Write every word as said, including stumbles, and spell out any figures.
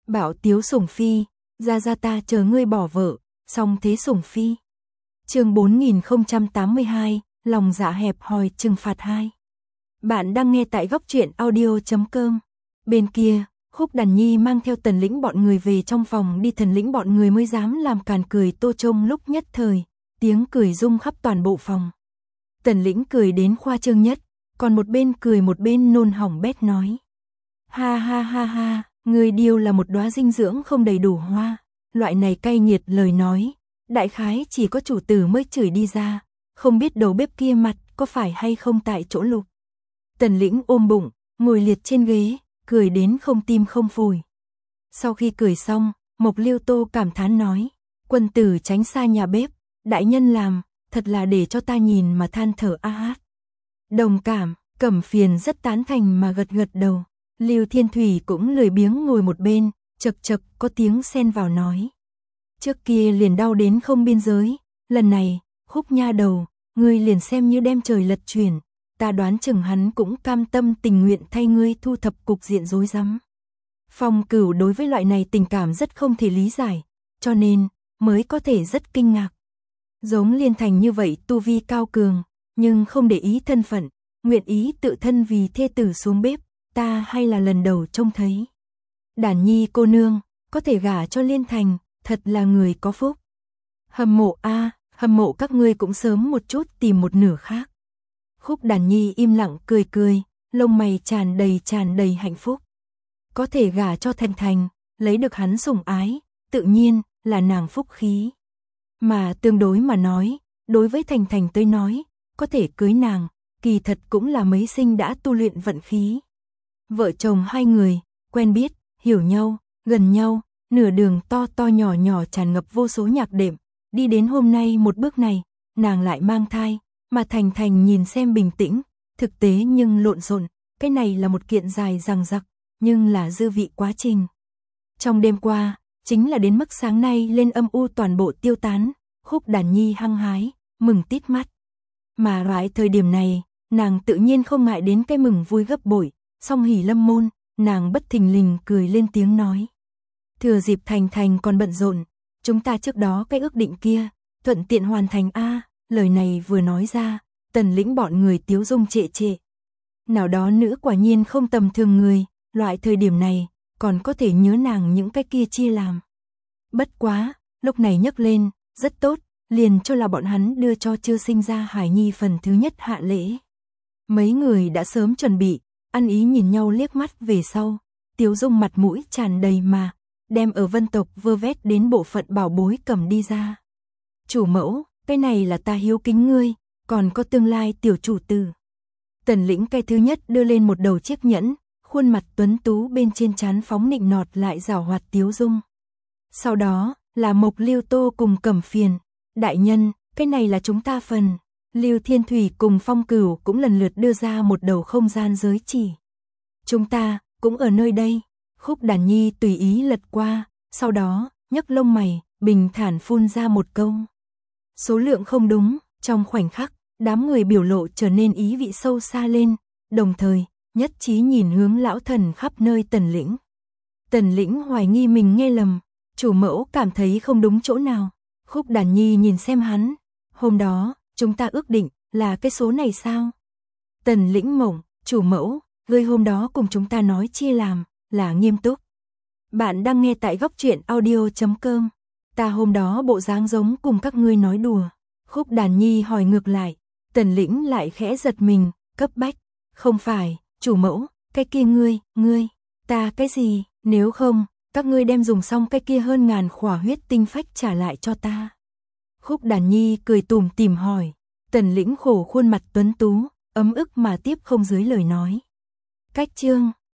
Bảo Tiếu sủng phi, ra ra ta chờ ngươi bỏ vợ, xong thế sủng phi. Chương bốn nghìn không trăm tám mươi hai, lòng dạ hẹp hòi trừng phạt hai. Bạn đang nghe tại góc truyện audio chấm com. Bên kia, Khúc Đàn Nhi mang theo Tần Lĩnh bọn người về trong phòng đi, Thần Lĩnh bọn người mới dám làm càn cười Tô Trông lúc nhất thời, tiếng cười rung khắp toàn bộ phòng. Tần Lĩnh cười đến khoa trương nhất, còn một bên cười một bên nôn hỏng bét nói: "Ha ha ha ha, người điêu là một đóa dinh dưỡng không đầy đủ hoa." Loại này cay nghiệt lời nói, đại khái chỉ có chủ tử mới chửi đi ra, không biết đầu bếp kia mặt có phải hay không tại chỗ lục. Tần Lĩnh ôm bụng, ngồi liệt trên ghế, cười đến không tim không phổi. Sau khi cười xong, Mộc Liêu Tô cảm thán nói: "Quân tử tránh xa nhà bếp, đại nhân làm, thật là để cho ta nhìn mà than thở a hát." Đồng cảm, Cẩm Phiền rất tán thành mà gật gật đầu. Lưu Thiên Thủy cũng lười biếng ngồi một bên, chật chật có tiếng xen vào nói: "Trước kia liền đau đến không biên giới, lần này, Khúc nha đầu, ngươi liền xem như đem trời lật chuyển, ta đoán chừng hắn cũng cam tâm tình nguyện thay ngươi thu thập cục diện rối rắm." Phong Cửu đối với loại này tình cảm rất không thể lý giải, cho nên mới có thể rất kinh ngạc. Giống Liên Thành như vậy tu vi cao cường, nhưng không để ý thân phận, nguyện ý tự thân vì thê tử xuống bếp, ta hay là lần đầu trông thấy. Đàn Nhi cô nương, có thể gả cho Liên Thành, thật là người có phúc. Hâm mộ a, à, hâm mộ các ngươi cũng sớm một chút tìm một nửa khác. Khúc Đàn Nhi im lặng cười cười, lông mày tràn đầy tràn đầy hạnh phúc. Có thể gả cho Thành Thành, lấy được hắn sủng ái, tự nhiên là nàng phúc khí. Mà tương đối mà nói, đối với Thành Thành tới nói, có thể cưới nàng, kỳ thật cũng là mấy sinh đã tu luyện vận khí. Vợ chồng hai người, quen biết, hiểu nhau, gần nhau, nửa đường to to nhỏ nhỏ tràn ngập vô số nhạc đệm, đi đến hôm nay một bước này, nàng lại mang thai, mà Thành Thành nhìn xem bình tĩnh, thực tế nhưng lộn xộn, cái này là một kiện dài dằng dặc, nhưng là dư vị quá trình. Trong đêm qua, chính là đến mức sáng nay lên âm u toàn bộ tiêu tán, Khúc Đàn Nhi hăng hái, mừng tít mắt. Mà loại thời điểm này, nàng tự nhiên không ngại đến cái mừng vui gấp bội, song hỉ lâm môn, nàng bất thình lình cười lên tiếng nói: "Thừa dịp Thành Thành còn bận rộn, chúng ta trước đó cái ước định kia, thuận tiện hoàn thành a." Lời này vừa nói ra, Tần Lĩnh bọn người tiếu dung trệ trệ. Nào đó nữ quả nhiên không tầm thường người, loại thời điểm này, còn có thể nhớ nàng những cái kia chia làm. Bất quá, lúc này nhấc lên, rất tốt, liền cho là bọn hắn đưa cho chưa sinh ra Hải Nhi phần thứ nhất hạ lễ. Mấy người đã sớm chuẩn bị, ăn ý nhìn nhau liếc mắt về sau, tiếu dung mặt mũi tràn đầy mà, đem ở Vân tộc vơ vét đến bộ phận bảo bối cầm đi ra. "Chủ mẫu, cái này là ta hiếu kính ngươi, còn có tương lai tiểu chủ tử." Tần Lĩnh cái thứ nhất đưa lên một đầu chiếc nhẫn, khuôn mặt tuấn tú bên trên trán phóng nịnh nọt lại giảo hoạt tiếu dung. Sau đó, là Mộc Liêu Tô cùng Cẩm Phiền: "Đại nhân, cái này là chúng ta phần." Lưu Thiên Thủy cùng Phong Cửu cũng lần lượt đưa ra một đầu không gian giới chỉ. "Chúng ta, cũng ở nơi đây." Khúc Đàn Nhi tùy ý lật qua, sau đó, nhấc lông mày, bình thản phun ra một câu. Số lượng không đúng, trong khoảnh khắc, đám người biểu lộ trở nên ý vị sâu xa lên, đồng thời, nhất trí nhìn hướng lão thần khắp nơi Tần Lĩnh. Tần Lĩnh hoài nghi mình nghe lầm, chủ mẫu cảm thấy không đúng chỗ nào. Khúc Đàn Nhi nhìn xem hắn: "Hôm đó, chúng ta ước định, là cái số này sao?" Tần Lĩnh mộng: "Chủ mẫu, ngươi hôm đó cùng chúng ta nói chia làm, là nghiêm túc." Bạn đang nghe tại góc truyện audio chấm com. "Ta hôm đó bộ dáng giống cùng các ngươi nói đùa." Khúc Đàn Nhi hỏi ngược lại. Tần Lĩnh lại khẽ giật mình, cấp bách: "Không phải, chủ mẫu, cái kia ngươi, ngươi, ta cái gì, nếu không, các ngươi đem dùng xong cái kia hơn ngàn khỏa huyết tinh phách trả lại cho ta." Khúc Đàn Nhi cười tủm tỉm hỏi. Tần Lĩnh khổ khuôn mặt tuấn tú, ấm ức mà tiếp không dưới lời nói. Cách chương